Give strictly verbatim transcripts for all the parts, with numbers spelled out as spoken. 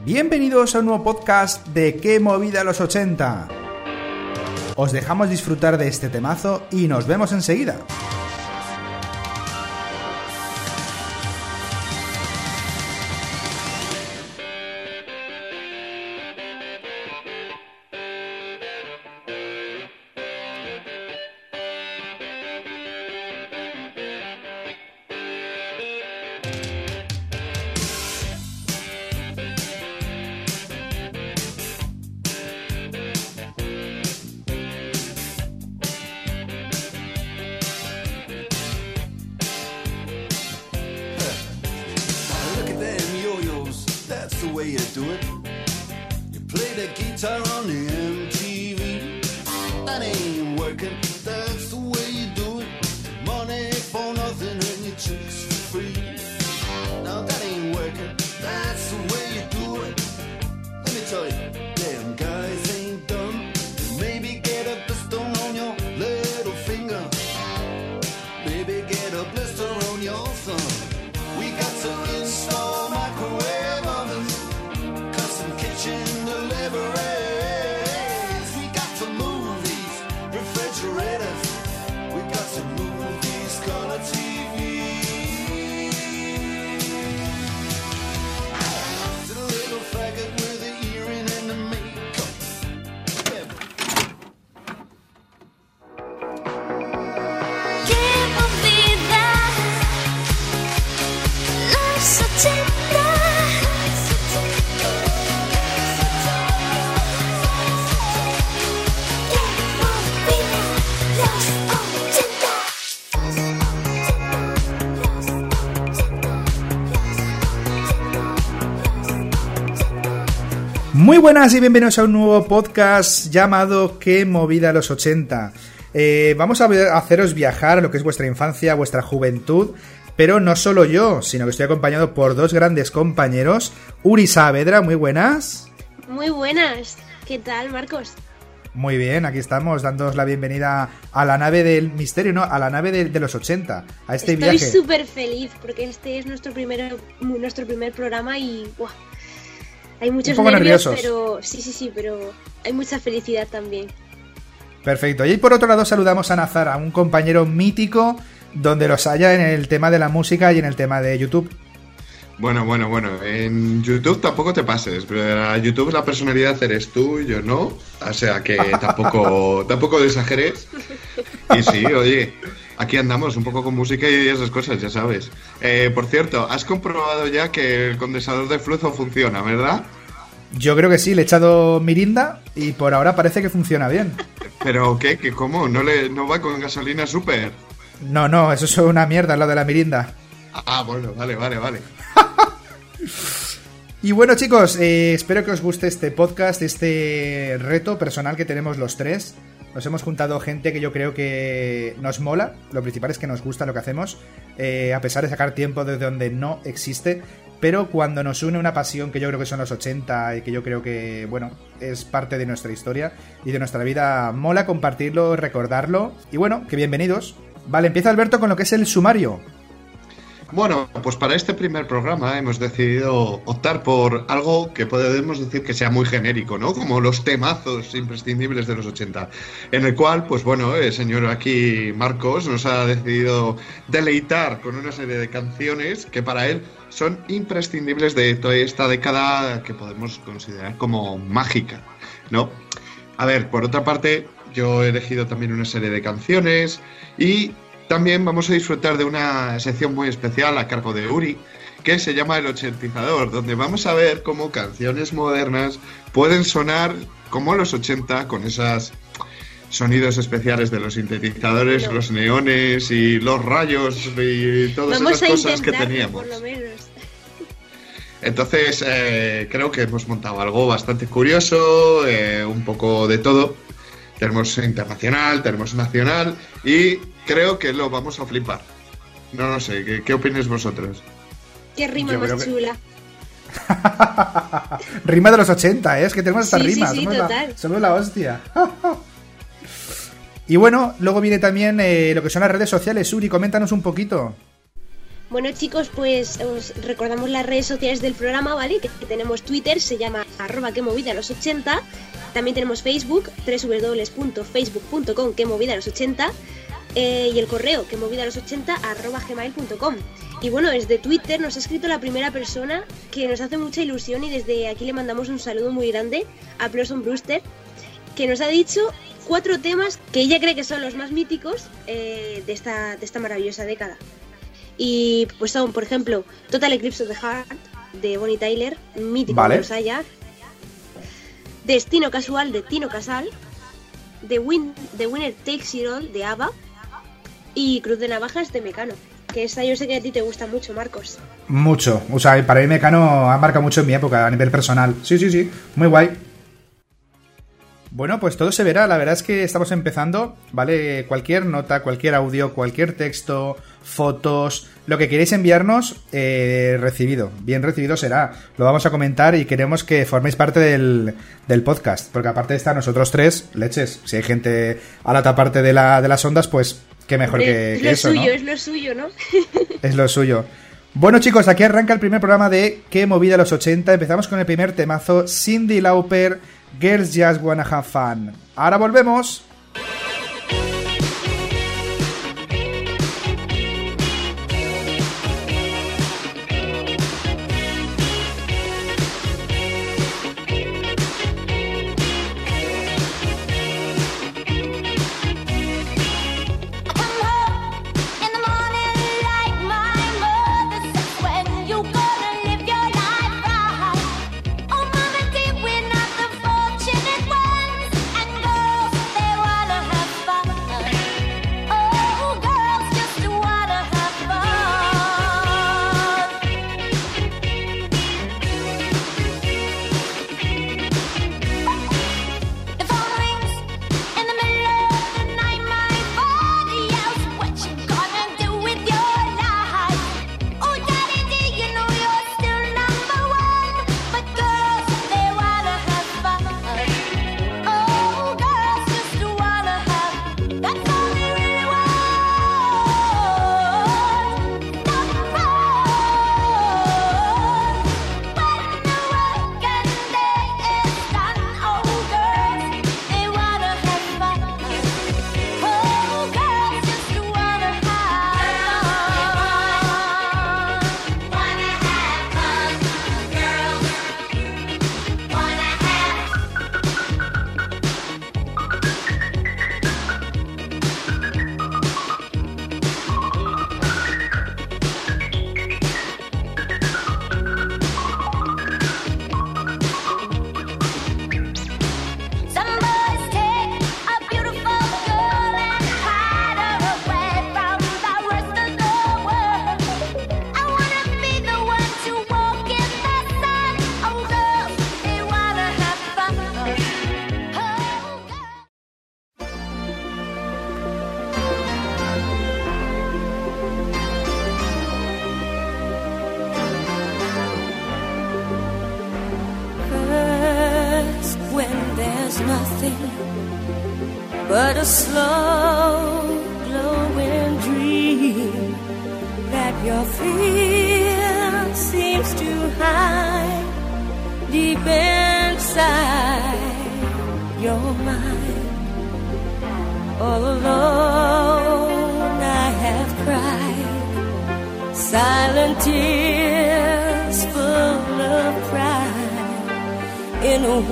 Bienvenidos a un nuevo podcast de Qué movida los ochenta. Os dejamos disfrutar de este temazo y nos vemos enseguida. Muy buenas y bienvenidos a un nuevo podcast llamado Qué movida los ochenta. Eh, vamos a haceros viajar a lo que es vuestra infancia, vuestra juventud, pero no solo yo, sino que estoy acompañado por dos grandes compañeros. Uri Saavedra, muy buenas. Muy buenas. ¿Qué tal, Marcos? Muy bien, aquí estamos dándoos la bienvenida a la nave del misterio, ¿no? A la nave de, de los ochenta, a este Estoy viaje. Estoy súper feliz porque este es nuestro primer, nuestro primer programa y ¡buah! Hay muchos un poco nervios, nerviosos. pero sí, sí, sí, pero hay mucha felicidad también. Perfecto. Y por otro lado saludamos a Nazar, a un compañero mítico donde los haya en el tema de la música y en el tema de YouTube. Bueno, bueno, bueno, en YouTube tampoco te pases, pero en YouTube la personalidad eres tú y yo no, o sea que tampoco, tampoco exageres. Y sí, oye, aquí andamos un poco con música y esas cosas, ya sabes. Eh, por cierto, has comprobado ya que el condensador de flujo funciona, ¿verdad? Yo creo que sí, le he echado mirinda y por ahora parece que funciona bien. ¿Pero qué? ¿Qué cómo? ¿No, le, no va con gasolina súper? No, no, eso es una mierda, lo de la mirinda. Ah, bueno, vale, vale, vale. Y bueno, chicos, eh, espero que os guste este podcast, este reto personal que tenemos los tres. Nos hemos juntado gente que yo creo que nos mola. Lo principal es que nos gusta lo que hacemos, eh, a pesar de sacar tiempo desde donde no existe. Pero cuando nos une una pasión que yo creo que son los ochenta y que yo creo que, bueno, es parte de nuestra historia y de nuestra vida, mola compartirlo, recordarlo. Y bueno, que bienvenidos. Vale, empieza Alberto con lo que es el sumario. Bueno, pues para este primer programa hemos decidido optar por algo que podemos decir que sea muy genérico, ¿no? Como los temazos imprescindibles de los ochenta, en el cual, pues bueno, el señor aquí Marcos nos ha decidido deleitar con una serie de canciones que para él son imprescindibles de toda esta década que podemos considerar como mágica, ¿no? A ver, por otra parte, yo he elegido también una serie de canciones y también vamos a disfrutar de una sección muy especial a cargo de Uri, que se llama El Ochentizador, donde vamos a ver cómo canciones modernas pueden sonar como los ochenta, con esos sonidos especiales de los sintetizadores, no. los neones y los rayos y todas vamos esas cosas que intentar, teníamos. Por lo menos. Entonces, eh, creo que hemos montado algo bastante curioso, eh, un poco de todo. Tenemos internacional, tenemos nacional y creo que lo vamos a flipar. No lo sé, ¿qué, qué opináis vosotros? Qué rima Yo más creo que... chula. Rima de los ochenta, ¿eh? Es que tenemos estas sí, rimas. Sí, sí, somos, total. la, somos la hostia. Y bueno, luego viene también eh, lo que son las redes sociales. Uri, coméntanos un poquito. Bueno chicos, pues os recordamos las redes sociales del programa, ¿vale? Que, que tenemos Twitter, se llama arroba que movida los ochenta. También tenemos Facebook, doble u doble u doble u punto facebook punto com que movida los ochenta. Eh, y el correo, que movida los ochenta arroba gmail punto com. Y bueno, desde Twitter nos ha escrito la primera persona, que nos hace mucha ilusión, y desde aquí le mandamos un saludo muy grande a Blossom Brewster, que nos ha dicho cuatro temas que ella cree que son los más míticos eh, de, esta, de esta maravillosa década. Y pues son, por ejemplo, Total Eclipse of the Heart de Bonnie Tyler, mítico, vale. de los haya. Destino Casual de Tino Casal. The, Win The Winner Takes It All de ABBA. Y Cruz de Navajas de Mecano. Que esa yo sé que a ti te gusta mucho, Marcos. Mucho. O sea, para mí Mecano ha marcado mucho en mi época a nivel personal. Sí, sí, sí. Muy guay. Bueno, pues todo se verá. La verdad es que estamos empezando, ¿vale? Cualquier nota, cualquier audio, cualquier texto, fotos, lo que queréis enviarnos, eh, recibido. Bien recibido será. Lo vamos a comentar y queremos que forméis parte del, del podcast. Porque aparte de estar nosotros tres, leches. Si hay gente a la otra parte de, la, de las ondas, pues qué mejor que, es que lo eso, suyo, ¿no? Es lo suyo, ¿no? Es lo suyo. Bueno chicos, aquí arranca el primer programa de Qué movida los ochenta. Empezamos con el primer temazo, Cyndi Lauper, Girls Just Wanna Have Fun. Ahora volvemos. But a slow glowing dream that your fear seems to hide deep inside your mind. All alone I have cried silent tears full of pride in a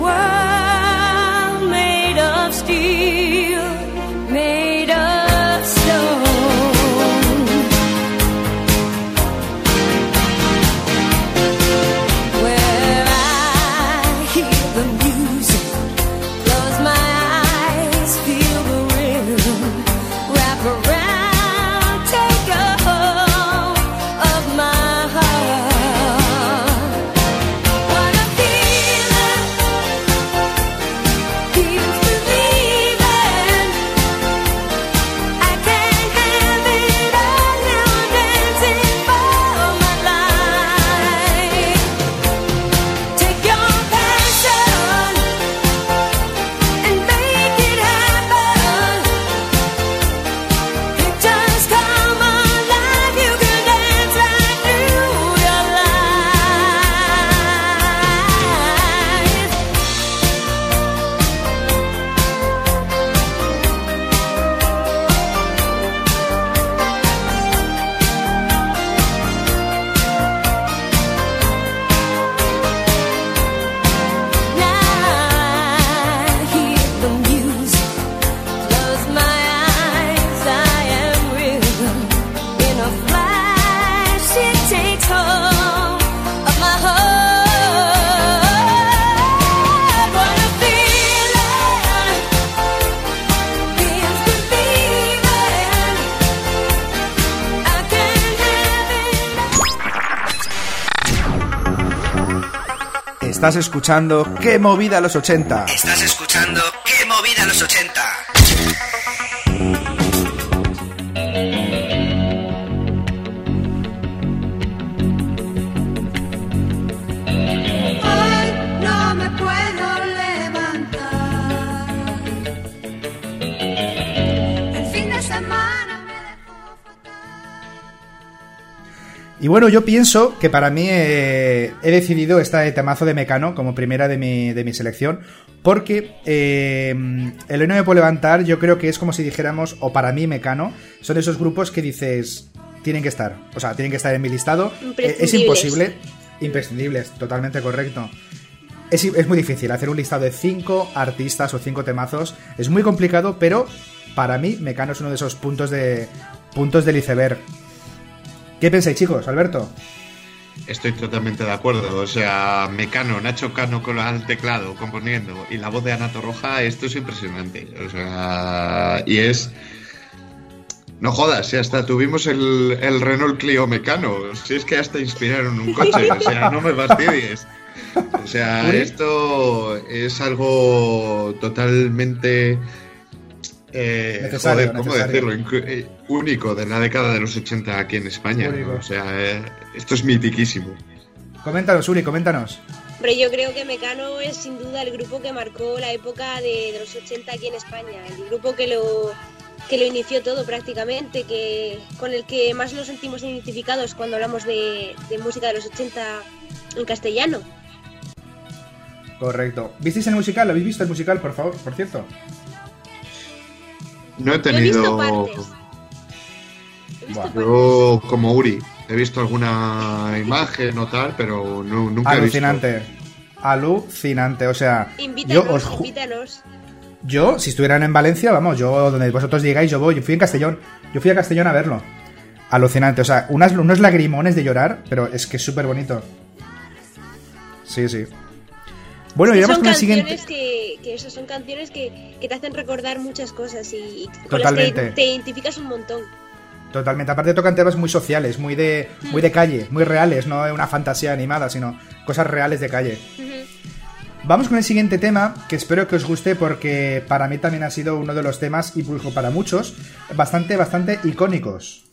world made of steel, made of stone. Where I hear the music, close my eyes, feel the rhythm, wrap around, take a hold of my heart. What a feeling, feels believing. I can't have it all now, dancing for my life. Take your passion and make it happen. Estás escuchando ¡Qué movida los ochenta! Estás escuchando ¡Qué movida los ochenta! Hoy no me puedo levantar. El fin de semana me dejó fatal. Y bueno, yo pienso que para mí eh, he decidido este temazo de Mecano como primera de mi, de mi selección, porque eh, el Hoy no me puedo levantar yo creo que es como si dijéramos, o para mí Mecano, son esos grupos que dices, tienen que estar, o sea, tienen que estar en mi listado, eh, es imposible, imprescindibles, totalmente correcto. Es, es muy difícil hacer un listado de cinco artistas o cinco temazos, es muy complicado, pero para mí Mecano es uno de esos puntos de puntos del iceberg. ¿Qué pensáis, chicos? Alberto. Estoy totalmente de acuerdo. O sea, Mecano, Nacho Cano con el teclado componiendo y la voz de Ana Torroja, esto es impresionante. O sea, y es... No jodas, si hasta tuvimos el, el Renault Clio Mecano. Si es que hasta inspiraron un coche. O sea, no me fastidies. O sea, esto es algo totalmente... Eh, Necesario, joder, ¿cómo necesario. decirlo? Inc- eh, único de la década de los ochenta aquí en España. Único. O sea, eh, esto es mitiquísimo. Coméntanos, Uri, coméntanos. Hombre, yo creo que Mecano es sin duda el grupo que marcó la época de, de los ochenta aquí en España. El grupo que lo, que lo inició todo prácticamente, que con el que más nos sentimos identificados cuando hablamos de, de música de los ochenta en castellano. Correcto. ¿Visteis el musical? ¿Lo habéis visto el musical, por favor, por cierto? No he Yo he visto tenido... partes. He visto Buah, partes. Yo, como Uri, he visto alguna imagen o tal, pero no, nunca he visto. Alucinante. Alucinante. O sea, yo Invítanos, os ju- invítanos. yo, si estuvieran en Valencia, vamos, yo donde vosotros digáis, yo voy. Yo fui en Castellón. Yo fui a Castellón a verlo. Alucinante. O sea, unas, unos lagrimones de llorar, pero es que es súper bonito. Sí, sí. Bueno, Es que iremos son con el canciones siguiente. que, que eso, son canciones que, que te hacen recordar muchas cosas y, y con las Totalmente. que te identificas un montón. Totalmente. Aparte tocan temas muy sociales, muy de, muy de calle, muy reales, no una fantasía animada, sino cosas reales de calle. Vamos con el siguiente tema, que espero que os guste porque para mí también ha sido uno de los temas, y pues, para muchos, bastante, bastante icónicos.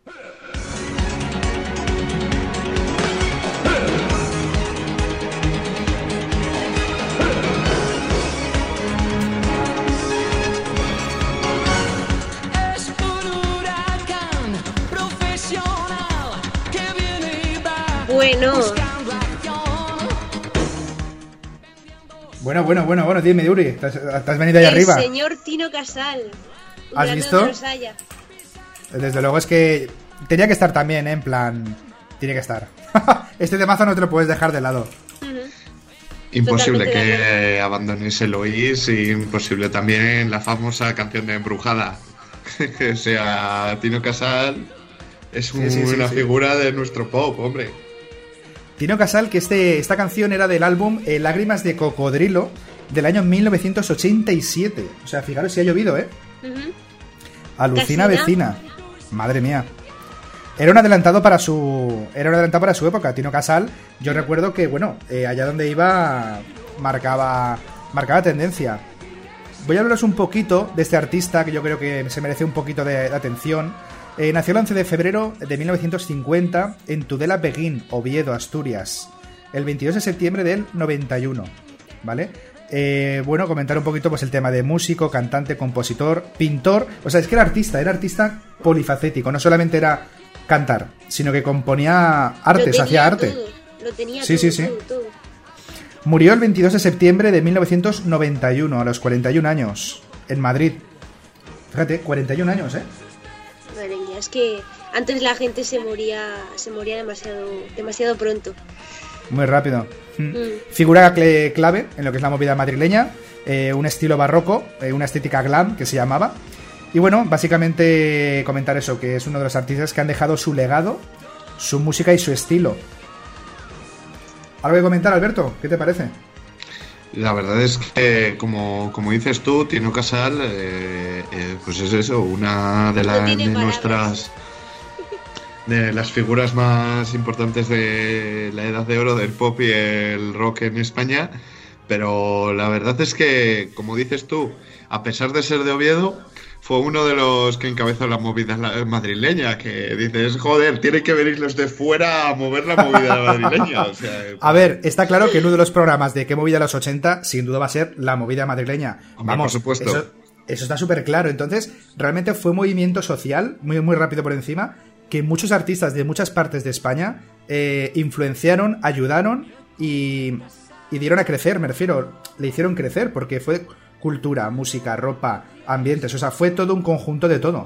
Es un huracán profesional que viene y va Bueno, buscando acción. Bueno, bueno, bueno, bueno, dime, Yuri, te has, te has venido ahí el arriba. señor Tino Casal. un ¿Has grande visto? donde los haya. Desde luego es que tenía que estar también, ¿eh? En plan, tiene que estar. Este temazo no te lo puedes dejar de lado. Imposible Totalmente de que abandones el oís y imposible también la famosa canción de Embrujada. O sea, Tino Casal es Sí, sí, sí, una sí. figura de nuestro pop, hombre. Tino Casal, que este, esta canción era del álbum eh, Lágrimas de Cocodrilo del año mil novecientos ochenta y siete. O sea, fijaros si ha llovido, ¿eh? Ujú. Alucina Casina. vecina. Madre mía. Era un adelantado para su. Era un adelantado para su época. Tino Casal, yo recuerdo que, bueno, eh, allá donde iba marcaba. marcaba tendencia. Voy a hablaros un poquito de este artista que yo creo que se merece un poquito de, de atención. Eh, nació el once de febrero de mil novecientos cincuenta en Tudela, Beguín, Oviedo, Asturias. El veintidós de septiembre del noventa y uno. ¿Vale? Eh, bueno, comentar un poquito pues el tema de músico, cantante, compositor, pintor. O sea, es que era artista, era artista polifacético. No solamente era cantar, sino que componía Lo artes, tenía hacía arte. todo, Lo tenía Sí, todo, sí, sí. todo, todo. Murió el veintidós de septiembre de mil novecientos noventa y uno, a los cuarenta y un años, en Madrid. Fíjate, cuarenta y un años, ¿eh? Madre mía, es que antes la gente se moría, se moría demasiado, demasiado pronto. Muy rápido. Mm. Mm. Figura cle- clave en lo que es la movida madrileña, eh, un estilo barroco, eh, una estética glam que se llamaba. Y bueno, básicamente comentar eso, que es uno de los artistas que han dejado su legado, su música y su estilo. ¿Algo que comentar, Alberto? ¿Qué te parece? La verdad es que, como, como dices tú, Tino Casal, eh, eh, pues es eso, una de, No las tiene de palabras. nuestras... de las figuras más importantes de la edad de oro del pop y el rock en España, pero la verdad es que, como dices tú, a pesar de ser de Oviedo, fue uno de los que encabezó la movida madrileña, que dices, joder, tienen que venir los de fuera a mover la movida madrileña. O sea, a ver, está claro que uno de los programas de ¿Qué movida los ochenta? Sin duda va a ser la movida madrileña. Hombre, Vamos, por supuesto. Eso, eso está súper claro. Entonces, realmente fue un movimiento social, muy, muy rápido por encima, que muchos artistas de muchas partes de España eh, influenciaron, ayudaron y, y dieron a crecer, me refiero, le hicieron crecer, porque fue cultura, música, ropa, ambientes, o sea, fue todo un conjunto de todo.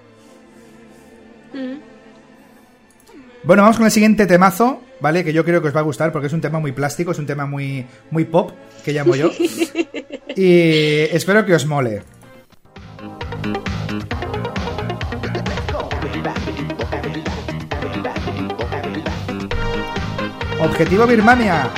Mm. Bueno, vamos con el siguiente temazo, ¿vale? Que yo creo que os va a gustar porque es un tema muy plástico, es un tema muy, muy pop, que llamo yo. Y espero que os mole. Objetivo Birmania.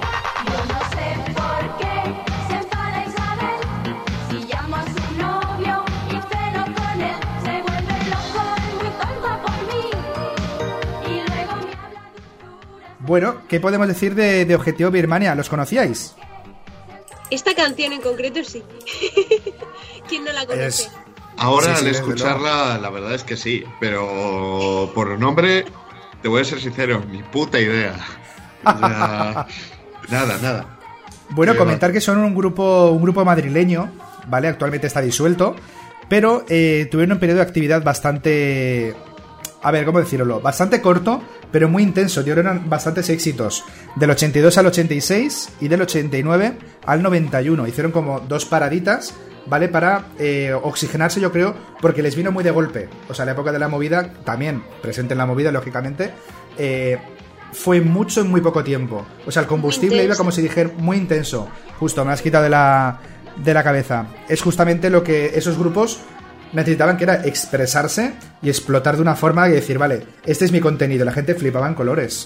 Bueno, ¿qué podemos decir de, de Objetivo Birmania? ¿Los conocíais? Esta canción en concreto sí. ¿Quién no la conoce? Es... Ahora, sí, sí, al escucharla, la verdad es que sí, pero por nombre, te voy a ser sincero, ni puta idea. O sea, nada, nada. Bueno, comentar que son un grupo, un grupo madrileño, ¿vale? Actualmente está disuelto, pero eh, tuvieron un periodo de actividad bastante... A ver, ¿cómo decirlo? Bastante corto, pero muy intenso. Dieron bastantes éxitos. Del ochenta y dos al ochenta y seis y del ochenta y nueve al noventa y uno. Hicieron como dos paraditas, ¿vale? Para eh, oxigenarse, yo creo, porque les vino muy de golpe. O sea, la época de la movida, también presente en la movida, lógicamente, eh, fue mucho en muy poco tiempo. O sea, el combustible iba, como si dijera, muy intenso. Justo, me has quitado de la, de la cabeza. Es justamente lo que esos grupos necesitaban, que era expresarse y explotar de una forma y decir, vale, este es mi contenido. La gente flipaba en colores.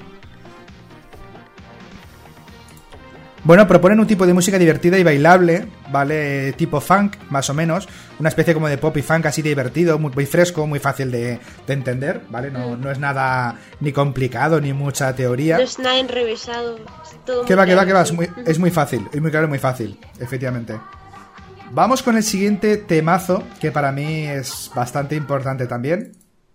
Bueno, proponen un tipo de música divertida y bailable, ¿vale? Tipo funk, más o menos. Una especie como de pop y funk así divertido, muy, muy fresco, muy fácil de, de entender, ¿vale? No, no es nada ni complicado, ni mucha teoría. No es nada enrevesado. Es todo que va, que va, que va. Es muy, es muy fácil, es muy claro y muy fácil, efectivamente. Vamos con el siguiente temazo, que para mí es bastante importante también.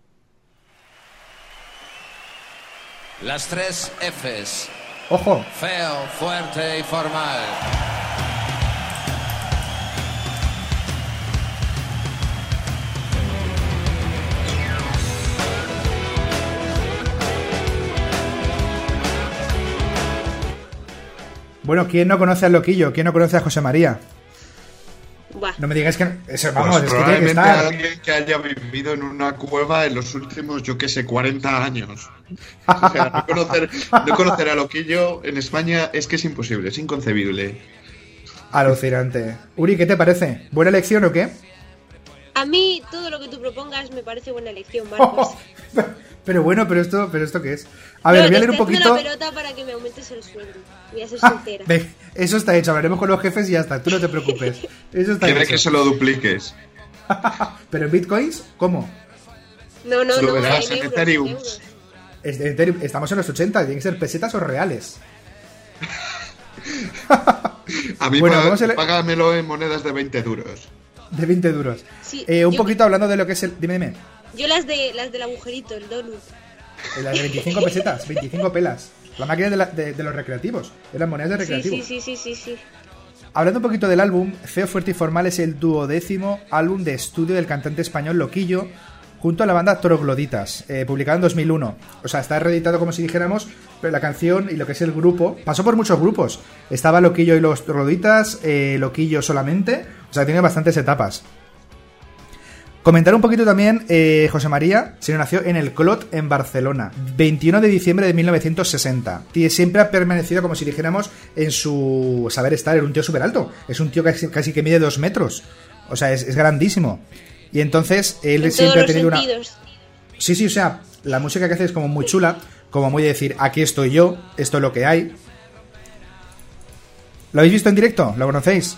Las tres Fs. ¡Ojo! Feo, fuerte y formal. Bueno, ¿quién no conoce al Loquillo? ¿Quién no conoce a José María? Buah. No me digáis que... Eso, vamos, pues es que tiene que estar... alguien que haya vivido en una cueva en los últimos, yo qué sé, cuarenta años. O sea, no conocer, no conocer a Loquillo en España es que es imposible, es inconcebible. Alucinante. Uri, ¿qué te parece? ¿Buena elección o qué? A mí todo lo que tú propongas me parece buena elección, Marcos. Oh, pero bueno, pero esto, pero esto qué es. A ver, no, voy a leer un poquito. La pelota para que me aumentes el sueldo. Voy a ser sincera. Ah, eso está hecho. Hablaremos con los jefes y ya está. Tú no te preocupes. Eso está Quiere hecho. que se lo dupliques. Pero en bitcoins, ¿cómo? No, no, lo no. verás En en euros, Ethereum. en euros. Es de Ethereum. Estamos en los ochenta. Tienen que ser pesetas o reales. A mí bueno, pa- vamos a le- págamelo en monedas de veinte duros. De veinte duros. Sí, eh, un yo- poquito hablando de lo que es el... Dime, dime. Yo las de las del agujerito, el donut. Eh, Las de veinticinco pesetas, veinticinco pelas. La máquina de, la- de- de los recreativos. Eran monedas de Sí, recreativos. sí, sí, sí, sí, sí. Hablando un poquito del álbum, Feo, Fuerte y Formal es el duodécimo álbum de estudio del cantante español Loquillo, junto a la banda Trogloditas, eh, publicado en dos mil uno. O sea, está reeditado como si dijéramos, pero la canción y lo que es el grupo pasó por muchos grupos. Estaba Loquillo y los Trogloditas, eh, Loquillo solamente, o sea, tiene bastantes etapas. Comentar un poquito también, eh, José María se nació en el Clot, en Barcelona, veintiuno de diciembre de mil novecientos sesenta. Y siempre ha permanecido, como si dijéramos, en su saber estar. Era un tío súper alto. Es un tío casi, casi que mide dos metros. O sea, es, es grandísimo. Y entonces, él En siempre todos ha tenido los una... sentidos. Sí, sí, o sea, la música que hace es como muy chula, como muy de decir, aquí estoy yo, esto es lo que hay. ¿Lo habéis visto en directo? ¿Lo conocéis?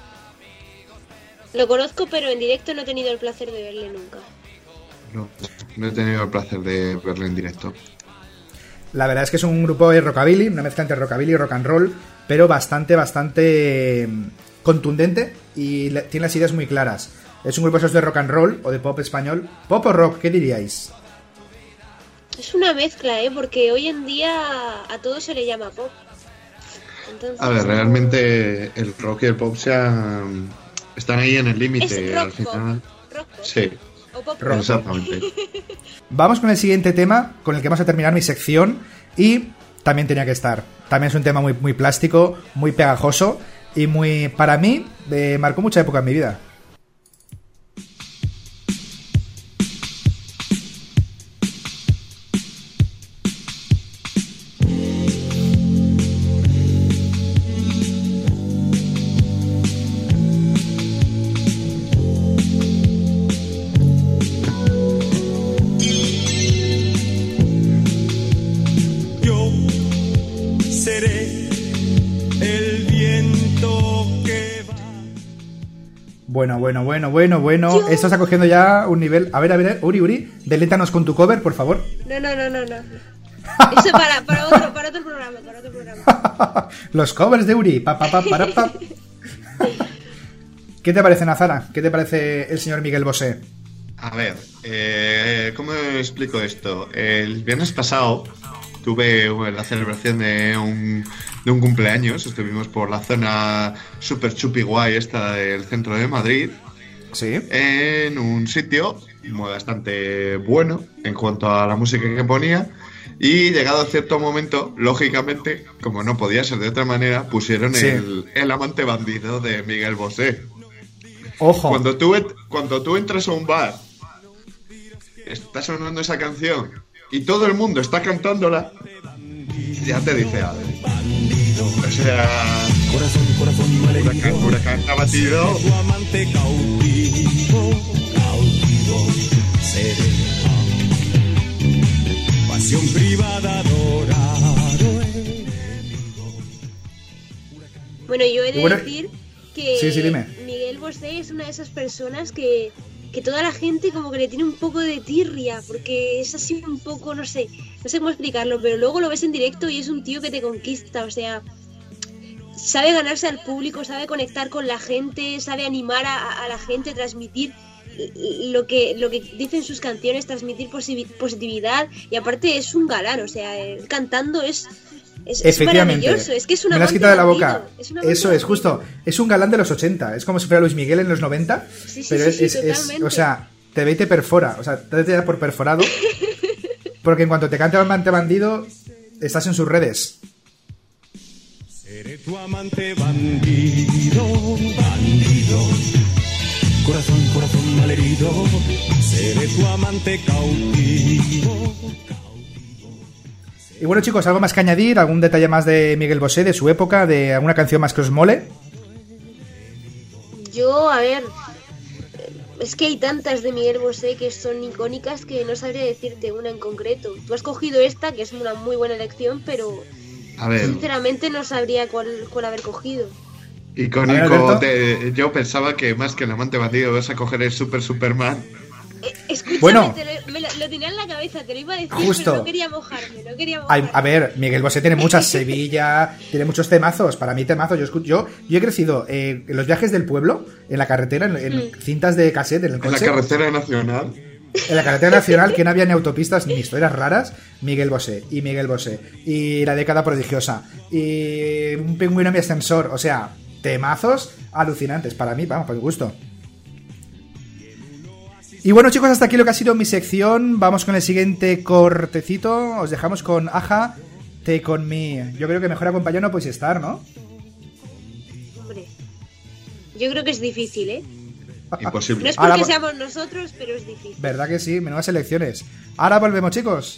Lo conozco, pero en directo no he tenido el placer de verle nunca. No. no he tenido el placer de verlo en directo. La verdad es que es un grupo de rockabilly, una mezcla entre rockabilly y rock and roll, pero bastante, bastante contundente y tiene las ideas muy claras. Es un grupo esos de rock and roll o de pop español. ¿Pop o rock? ¿Qué diríais? Es una mezcla, ¿eh? Porque hoy en día a todo se le llama pop. Entonces, A ver, realmente el rock y el pop se han- están ahí en el límite. Es rock Al final. pop. Rock pop. Sí, O pop Rock. exactamente. Vamos con el siguiente tema, con el que vamos a terminar mi sección. Y también tenía que estar. También es un tema muy, muy plástico, muy pegajoso. Y muy, para mí, eh, marcó mucha época en mi vida. Yo seré el viento que va. Bueno, bueno, bueno, bueno, bueno. Yo- Esto está cogiendo ya un nivel. A ver, a ver, Uri, Uri, deléntanos con tu cover, por favor. No, no, no, no, no. Eso para, para, otro, para otro programa, para otro programa. Los covers de Uri. Pa, pa, pa, para, pa. ¿Qué te parece, Nazara? ¿Qué te parece el señor Miguel Bosé? A ver, eh, ¿cómo explico esto? El viernes pasado tuve la celebración de un, de un cumpleaños. Estuvimos por la zona super chupi guay esta del centro de Madrid, Sí. en un sitio bastante bueno en cuanto a la música que ponía. Y llegado a cierto momento, lógicamente, como no podía ser de otra manera, pusieron Sí. el, el amante bandido de Miguel Bosé. Ojo. Cuando tú, et- cuando tú entras a un bar, está sonando esa canción y todo el mundo está cantándola, ya te dice algo. O sea, Corazón, corazón malherido. huracán, huracán ha batido. Tu amante cautivo, cautivo seré. Pasión privada, adorado enemigo. Bueno, yo he de Bueno, decir que sí, sí, dime. Miguel Bosé es una de esas personas que, que toda la gente como que le tiene un poco de tirria, porque es así un poco, no sé, no sé cómo explicarlo, pero luego lo ves en directo y es un tío que te conquista, o sea, sabe ganarse al público, sabe conectar con la gente, sabe animar a, a la gente, transmitir lo que lo que dicen sus canciones, transmitir posi- positividad, y aparte es un galán, o sea, él cantando es es, es Efectivamente. maravilloso, es que es una Me lo has quitado de la boca. es un amante Eso es, bandido. justo. Es un galán de los ochenta. Es como si fuera Luis Miguel en los noventa. Sí, sí, pero sí, es, sí, es- es- totalmente. o sea, te ve y te perfora. O sea, te da por perforado. Porque en cuanto te cante amante bandido, estás en sus redes. Seré tu amante bandido, bandido. Corazón, corazón malherido. Seré tu amante cautivo. Y bueno, chicos, ¿algo más que añadir? ¿Algún detalle más de Miguel Bosé, de su época? ¿De alguna canción más que os mole? Yo, a ver, es que hay tantas de Miguel Bosé que son icónicas que no sabría decirte una en concreto. Tú has cogido esta, que es una muy buena elección, pero A ver, sinceramente no sabría cuál, cuál haber cogido. A ver, icónico. Alberto. de- yo pensaba que más que el amante bandido vas a coger el Super Superman. Eh, escúchame, Bueno. te lo, me lo, lo tenía en la cabeza, te lo iba a decir, Justo. pero no quería mojarme, no quería Ay, mojarme. a ver, Miguel Bosé tiene muchas. Sevilla, tiene muchos temazos. Para mí, temazos. Yo, escu- yo, yo he crecido eh, en los viajes del pueblo, en la carretera, en, en Mm. cintas de cassette, en el En la coche. carretera nacional. En la carretera nacional, que no había ni autopistas ni historias raras, Miguel Bosé, y Miguel Bosé, y la década prodigiosa, y un pingüino en mi ascensor, o sea, temazos alucinantes, para mí, vamos, por mi gusto. Y bueno, chicos, hasta aquí lo que ha sido mi sección. Vamos con el siguiente cortecito. Os dejamos con Aja, Take On Me. Yo creo que mejor acompañado no podéis estar, ¿no? Hombre, yo creo que es difícil, ¿eh? No Imposible. es porque Ahora- seamos nosotros, pero es difícil. ¿Verdad que sí? Menudas elecciones. Ahora volvemos, chicos.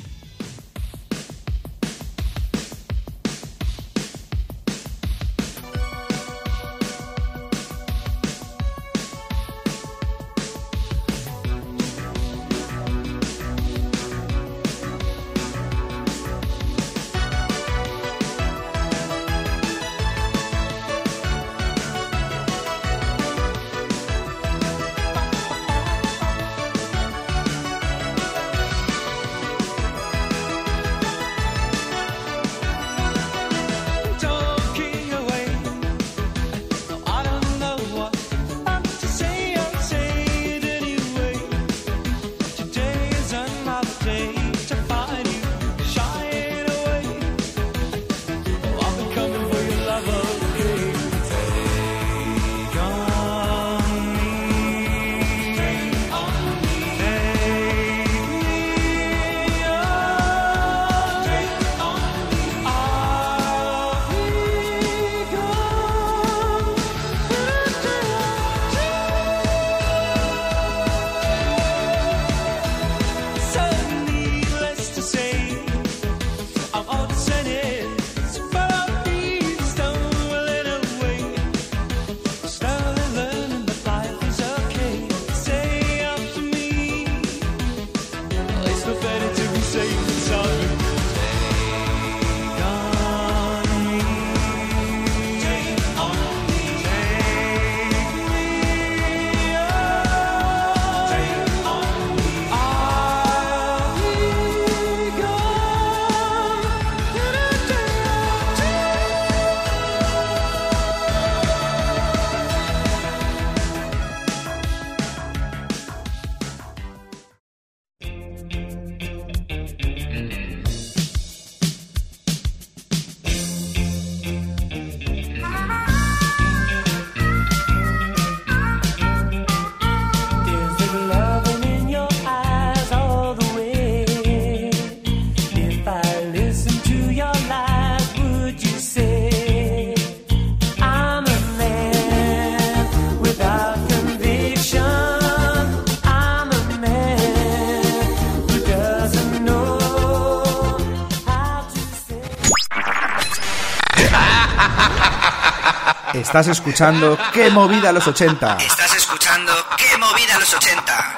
Estás escuchando ¡Qué movida los ochenta! Estás escuchando ¡Qué movida los ochenta!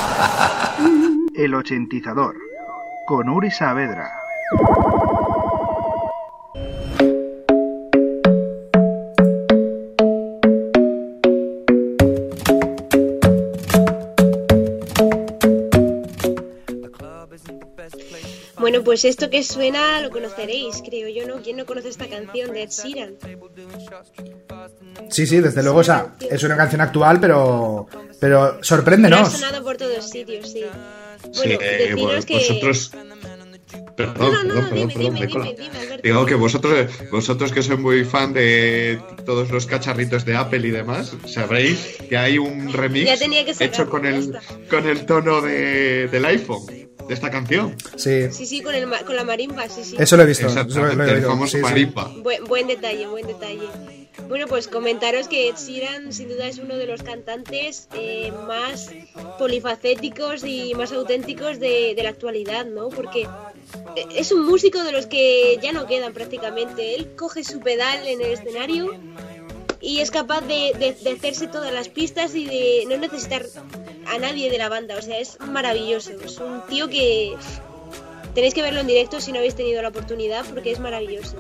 El ochentizador, con Uri Saavedra. Bueno, pues esto que suena lo conoceréis, creo yo, ¿no? ¿Quién no conoce esta canción de Ed Sheeran? Sí, sí, desde luego, o sea, es una canción actual, pero pero Pero sorpréndenos. ha sonado por todos sitios, sí. Bueno, Sí, eh, bueno, deciros que... vosotros... Perdón, No, no, no, perdón, no, perdón, dime, perdón, dime, me cola. dime, dime, Alberto. Digo que vosotros, vosotros que sois muy fan de todos los cacharritos de Apple y demás, sabréis que hay un remix Ya tenía que sacarlo, hecho con ya el, está. con el tono de, del iPhone, de esta canción. Sí, Sí, sí, con, el, ma- con la marimba, sí, sí. eso lo he visto. Eso lo, Exactamente, lo he el oído. famoso Sí, sí. marimba. Buen, buen detalle, buen detalle. Bueno, pues comentaros que Ed Sheeran sin duda es uno de los cantantes eh, más polifacéticos y más auténticos de, de la actualidad, ¿no? Porque eh, es un músico de los que ya no quedan prácticamente. Él coge su pedal en el escenario y es capaz de, de, de hacerse todas las pistas y de no necesitar a nadie de la banda. O sea, es maravilloso. Es un tío que tenéis que verlo en directo si no habéis tenido la oportunidad porque es maravilloso.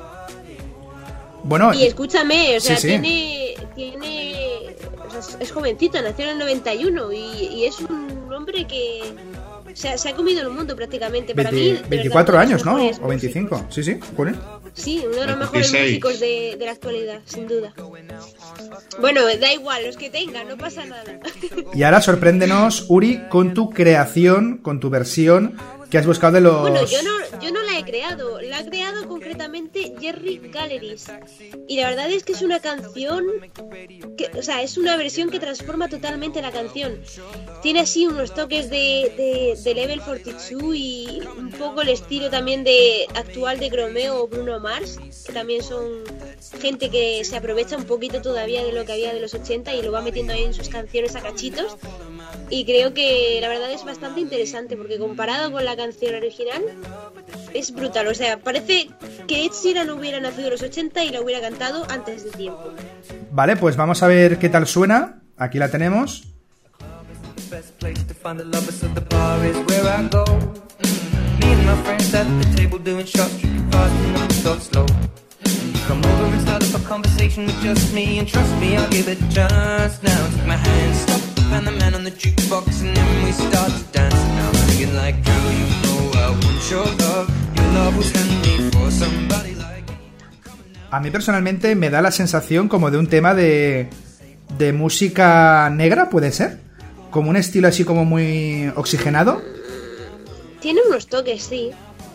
Bueno, Y escúchame, o sea, sí, sí. tiene, tiene, o sea, es- es jovencito, nació en el noventa y uno y, y es un hombre que se ha, se ha comido el mundo prácticamente. Para mí, de veinte, verdad, veinticuatro uno de los años, ¿no? mejores O veinticinco. músicos. Sí, sí, joder. Sí, uno de los mejores veintiséis. músicos de, de la actualidad, sin duda. Bueno, da igual, los que tengan, no pasa nada. Y ahora sorpréndenos, Uri, con tu creación, con tu versión que has buscado de los... Bueno, yo no, yo no la he creado, la ha creado concretamente Jerry Galleries. Y la verdad es que es una canción, que, o sea, es una versión que transforma totalmente la canción. Tiene así unos toques de, de, de Level cuarenta y dos y un poco el estilo también de actual de Gromeo o Bruno Mars, que también son gente que se aprovecha un poquito todavía de lo que había de los ochenta y lo va metiendo ahí en sus canciones a cachitos. Y creo que la verdad es bastante interesante porque comparado con la canción original es brutal. O sea, parece que Ed Sheeran hubiera nacido en los ochenta y la hubiera cantado antes de tiempo. Vale, pues vamos a ver qué tal suena. Aquí la tenemos. Best place to find the lovers, so the bar is where I go. Me and my friends at the table doing shots, drinking fast and then we talk slow. Come over and start up a conversation with just me, and trust me, I'll give it a chance. Now take my hand, stop, and the man on the jukebox, and then we start to dance. Now I'm singing like, girl, you know I want your love. Your love was handmade for somebody like me. A mí personalmente me da la sensación como de un tema de, de música negra, ¿puede ser? Como un estilo así como muy oxigenado. Tiene unos toques, sí.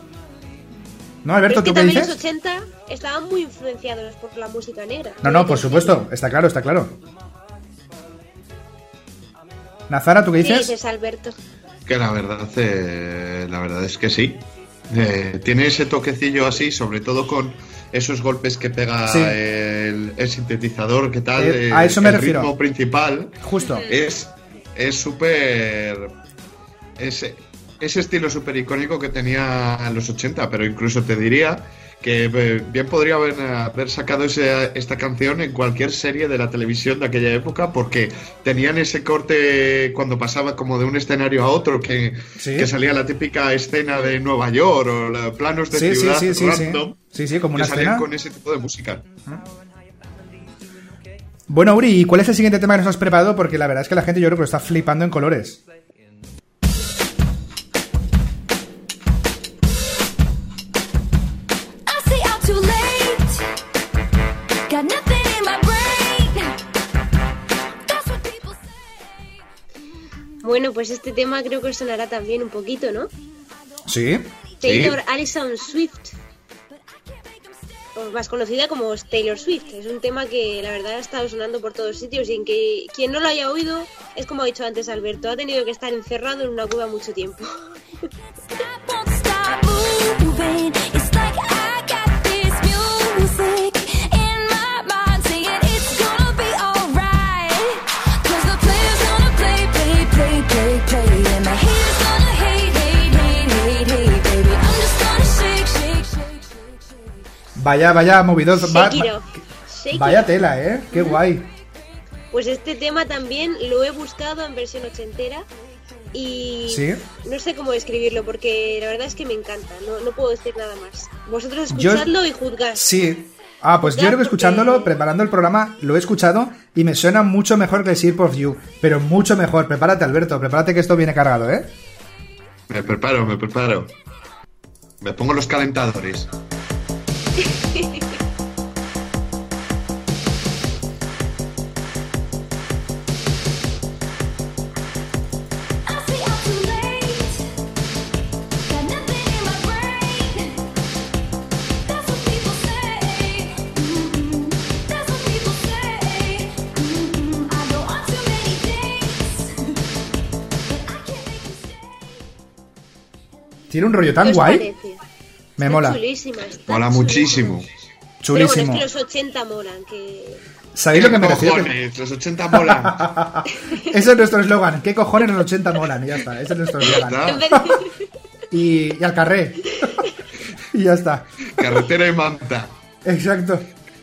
¿No, Pero Alberto, es que tú qué también dices? los ochenta estaban muy influenciados por la música negra. No, no, por supuesto. Está claro, está claro. Nazara, ¿tú qué ¿Qué dices? dices, Alberto? Que la verdad, eh, la verdad es que sí. Eh, tiene ese toquecillo así, sobre todo con esos golpes que pega Sí. el, el sintetizador, que tal. Eh, eh, a eso me el refiero. ritmo principal Justo. es es súper ese, ese estilo súper icónico que tenía en los ochenta, pero incluso te diría que eh, bien podría haber, haber sacado ese, esta canción en cualquier serie de la televisión de aquella época, porque tenían ese corte cuando pasaba como de un escenario a otro, que, Sí. que salía la típica escena de Nueva York o la- planos de Sí, sí, ciudad sí, sí, sí. random, Sí, sí, como una que salían escena. con ese tipo de música. Bueno, Uri, ¿y cuál es el siguiente tema que nos has preparado? Porque la verdad es que la gente yo creo que lo está flipando en colores. I stay out too late. Got nothing in my brain. That's what people say. Bueno, pues este tema creo que os sonará también un poquito, ¿no? Sí. Taylor Allison Swift, o más conocida como Taylor Swift. Es un tema que la verdad ha estado sonando por todos sitios y en que quien no lo haya oído, es como ha dicho antes Alberto, ha tenido que estar encerrado en una cueva mucho tiempo. I won't stop moving. It's like I got this music in my mind saying it's gonna be alright. 'Cause the player's gonna play, play, play, play, play. And my haters gonna hate, hate, hate, hate, hate, baby. I'm just gonna shake, shake, shake, shake, shake. Vaya, vaya, movidos. Va- Shakiro, va- Shake Vaya It. tela, ¿eh? Qué guay. Pues este tema también lo he buscado en versión ochentera y ¿Sí? no sé cómo describirlo porque la verdad es que me encanta, no, no puedo decir nada más. Vosotros Yo- escuchadlo y juzgad. Sí. Ah, pues yo Ya, creo que escuchándolo, porque- preparando el programa, lo he escuchado y me suena mucho mejor que el Shape of You. Pero mucho mejor. Prepárate, Alberto, prepárate que esto viene cargado, ¿eh? Me preparo, me preparo. Me pongo los calentadores. I see I'm too late. Got nothing in my brain. That's what people say. Mm-mm. That's what people say. Mm-mm. I go on too many dates, but I can't make you stay. Tiene un rollo ¿Qué tan os guay. parece? Me Está mola. chulísima, está Mola chulísima. muchísimo. Pero Chulísimo. bueno, es que los ochenta molan, que... ¿Sabéis lo que me refiero? Cojones, los ochenta molan. Ese es nuestro eslogan. ¿Qué cojones los ochenta molan? Y ya está. Ese es nuestro eslogan. En ¿Verdad? vez de- Y, y al carré. Y ya está. Carretera y manta. Exacto.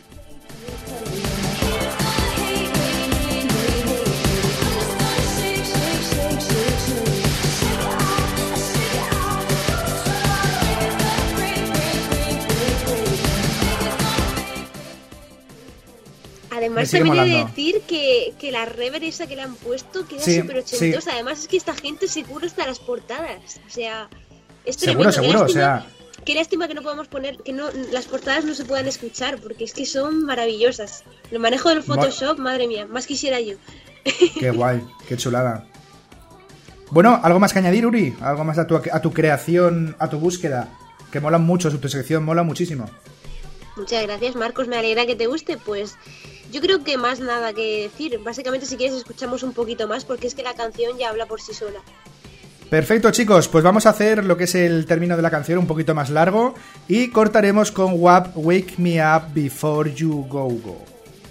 Me Además sigue también he de molando. decir que, que la rever esa que le han puesto queda Sí, súper ochentosa. Además es que esta gente se cura hasta las portadas. O sea, es Seguro, tremendo. Qué seguro, o lástima- sea- Qué lástima que no podamos poner, que no las portadas no se puedan escuchar, porque es que son maravillosas. El manejo del Photoshop, madre mía, más quisiera yo. Qué guay. Qué chulada. Bueno, ¿algo más que añadir, Uri? ¿Algo más a tu, a tu creación, a tu búsqueda? Que mola mucho, tu sección mola muchísimo. Muchas gracias, Marcos, me alegra que te guste. Pues yo creo que más nada que decir. Básicamente, si quieres, escuchamos un poquito más, porque es que la canción ya habla por sí sola. Perfecto, chicos, pues vamos a hacer lo que es el término de la canción un poquito más largo y cortaremos con W A P Wake Me Up Before You Go Go.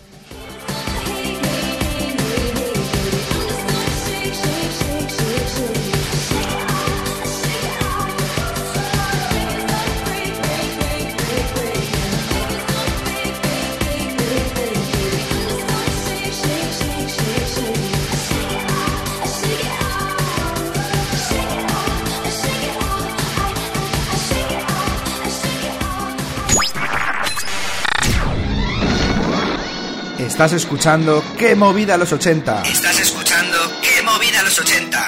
Estás escuchando ¡Qué movida los ochenta! Estás escuchando ¡Qué movida los ochenta!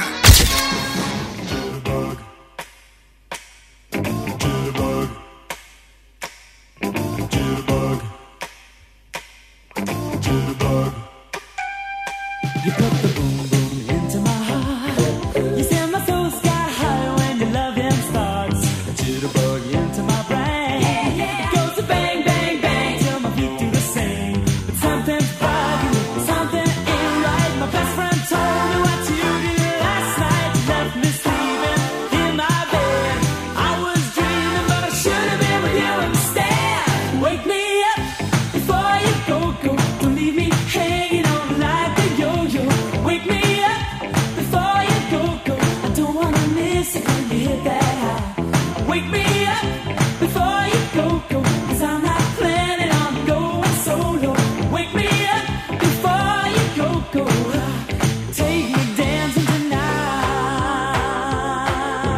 You put the boom boom into my heart. You send my soul sky high when your loving starts. A jitterbug into my brain. It goes to bang bang bang till my feet do the same. But something's bugging me, something ain't right. My best friend told me what you did last night. You left me sleeping in my bed. I was dreaming, but I should have been with you instead. Wake me up before you go go. Don't leave me hanging on like a yo-yo. Wake me up before you go go. I don't wanna miss it when you hit that high. Wake me up before you go go. 'Cause I'm not planning on going solo. Wake me up before you go go. Take me dancing tonight.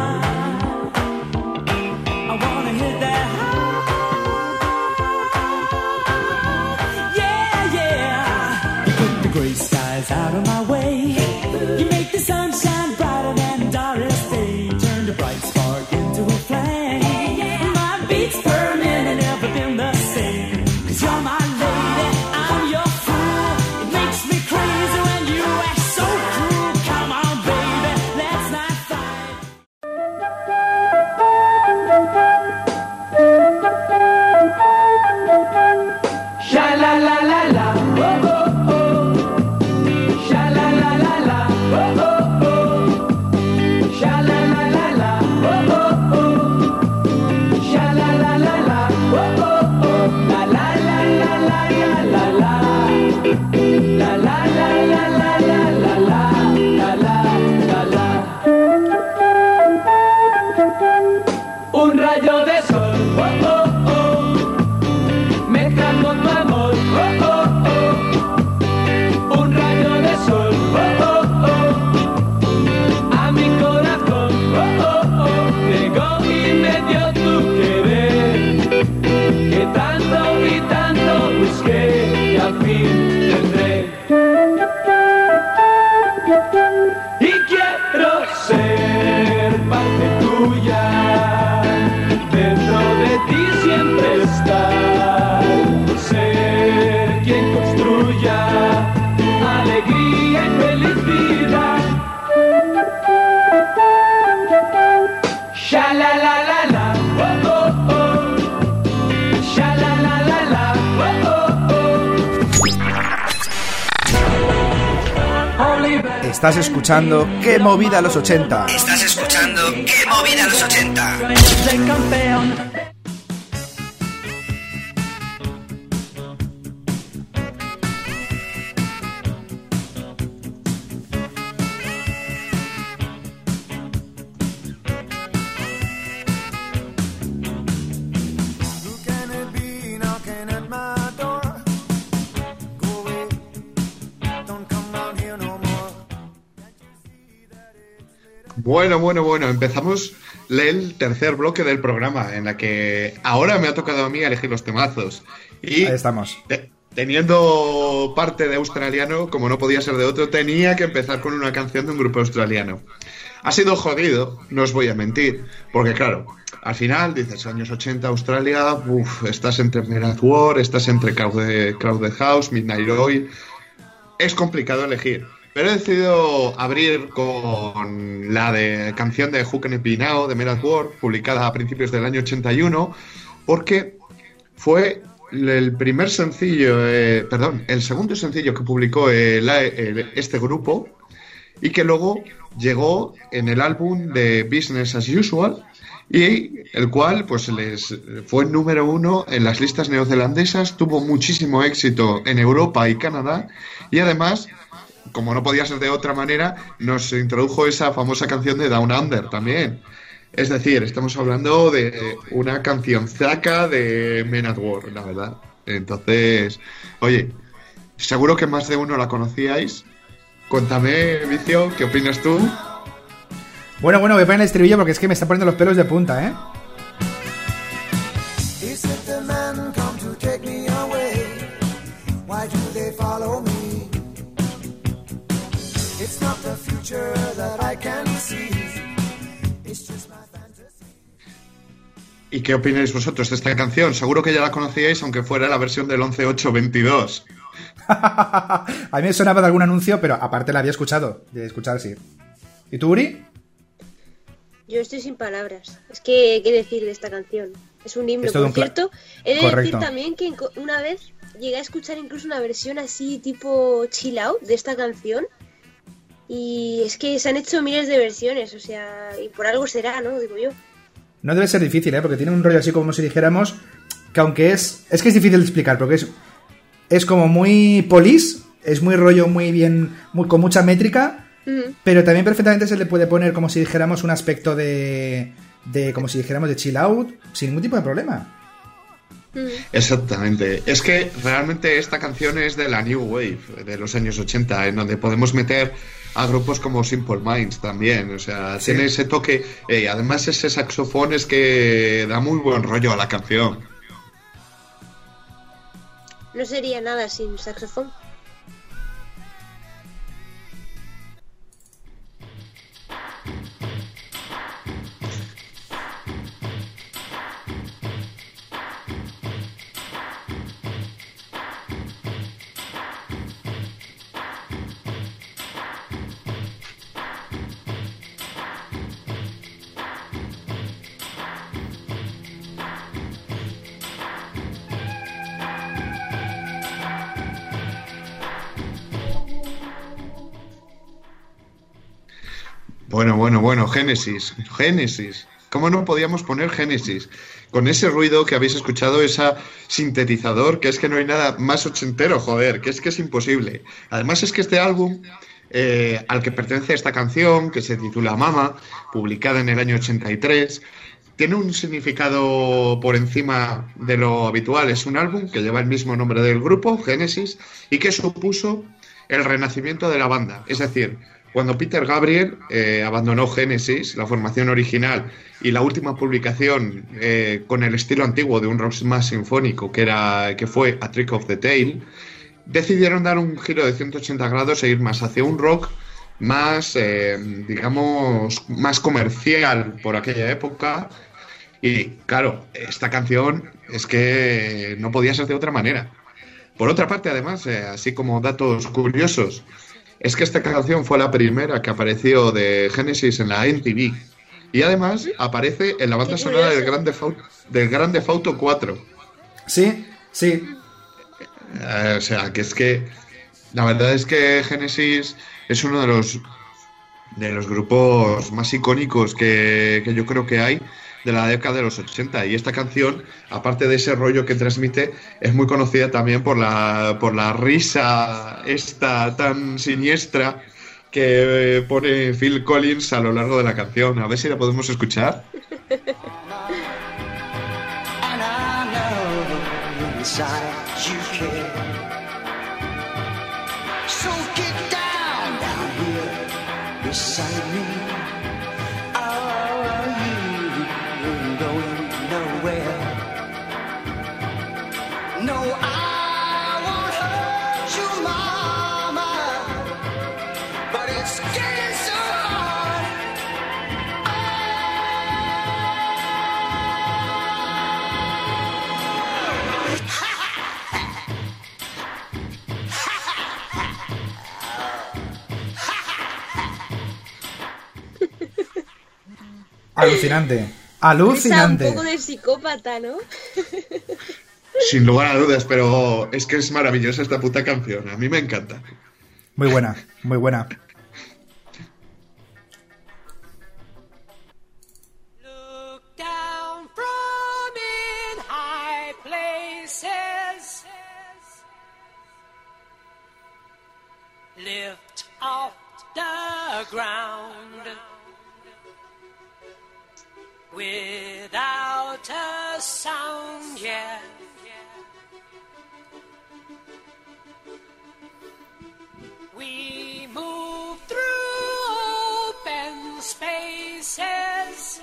I wanna hit that high. Yeah, yeah. You put the gray skies out of my way. You make the sunshine brighter than Doris Day. Turn the bright spark into a flame. My beats burning and never been the same. 'Cause you're my lady, I'm your fool. It makes me crazy when you act so cruel. Come on, baby, let's not fight. Sha la la la la, oh oh oh. Sha la la la la, oh oh oh. Sha la la la la, oh oh oh. Sha la la la la, oh oh oh. La la la la la la la la. La la la la la la la la. La la la la. Un rayo de sol, oh oh oh. Mezcla con tu amor, oh Estás escuchando ¡Qué movida los ochenta! Estás escuchando ¡Qué movida los ochenta! Bueno, bueno, bueno, empezamos el tercer bloque del programa, en la que ahora me ha tocado a mí elegir los temazos. Y ahí estamos. Te, teniendo parte de australiano, como no podía ser de otro, tenía que empezar con una canción de un grupo australiano. Ha sido jodido, no os voy a mentir, porque claro, al final dices años ochenta Australia, uf, estás entre Men at War, estás entre Crowded, Crowded House, Midnight Oil, es complicado elegir. Pero he decidido abrir con la de canción de Who Can It Be Now de Men at War, publicada a principios del año ochenta y uno, porque fue el primer sencillo, eh, perdón, el segundo sencillo que publicó el, el, este grupo, y que luego llegó en el álbum de Business as Usual, y el cual pues les fue número uno en las listas neozelandesas, tuvo muchísimo éxito en Europa y Canadá, y además, como no podía ser de otra manera, nos introdujo esa famosa canción de Down Under también. Es decir, estamos hablando de una canción zaca de Men at War, la verdad. Entonces, oye, seguro que más de uno la conocíais. Cuéntame, Vicio, ¿qué opinas tú? Bueno, bueno, voy a poner el estribillo porque es que me está poniendo los pelos de punta, ¿eh? ¿Y qué opináis vosotros de esta canción? Seguro que ya la conocíais, aunque fuera la versión del once ocho veintidós. A mí me sonaba de algún anuncio, pero aparte la había escuchado. De escuchar, sí. ¿Y tú, Uri? Yo estoy sin palabras. Es que, ¿qué decir de esta canción? Es un himno, por un cierto. He de Correcto. decir también que una vez llegué a escuchar incluso una versión así tipo chill out de esta canción. Y es que se han hecho miles de versiones, o sea, y por algo será, ¿no? Digo yo. No debe ser difícil, ¿eh? Porque tiene un rollo así como si dijéramos que aunque es... Es que es difícil de explicar, porque es, es como muy polis, es muy rollo muy bien, muy, con mucha métrica, uh-huh. Pero también perfectamente se le puede poner como si dijéramos un aspecto de... de como si dijéramos de chill out, sin ningún tipo de problema. Exactamente. Es que realmente esta canción es de la New Wave de los años ochenta, en donde podemos meter a grupos como Simple Minds también. O sea, sí. Tiene ese toque. Eh, además, ese saxofón es que da muy buen rollo a la canción. No sería nada sin saxofón. Bueno, bueno, bueno, Génesis, Génesis. ¿Cómo no podíamos poner Génesis? Con ese ruido que habéis escuchado, ese sintetizador, que es que no hay nada más ochentero, joder, que es que es imposible. Además es que este álbum, eh, al que pertenece esta canción, que se titula Mama, publicada en el año ochenta y tres, tiene un significado por encima de lo habitual. Es un álbum que lleva el mismo nombre del grupo, Génesis, y que supuso el renacimiento de la banda. Es decir, cuando Peter Gabriel eh, abandonó Genesis, la formación original, y la última publicación eh, con el estilo antiguo de un rock más sinfónico, que, era, que fue A Trick of the Tail, decidieron dar un giro de ciento ochenta grados e ir más hacia un rock más, eh, digamos, más comercial por aquella época. Y claro, esta canción es que no podía ser de otra manera. Por otra parte, además, eh, así como datos curiosos, es que esta canción fue la primera que apareció de Genesis en la M T V. Y además aparece en la banda sonora del Grand Theft Auto, del Grand Theft Auto cuatro. Sí, sí. Eh, o sea, que es que La verdad es que Genesis es uno de los de los grupos más icónicos que, que yo creo que hay de la década de los ochenta, y esta canción, aparte de ese rollo que transmite, es muy conocida también por la por la risa esta tan siniestra que pone Phil Collins a lo largo de la canción. A ver si la podemos escuchar. And I know inside you care. So get down, down here beside me. Oh, you ain't going nowhere. No, I won't hurt you, mama, but it's getting so hard. Alucinante. Risa Alucinante. un poco de psicópata, ¿no? Sin lugar a dudas, pero es que es maravillosa esta puta canción. A mí me encanta. Muy buena, muy buena. Look down from in high places. Lift off the ground. Without a sound, yeah. We move through open spaces.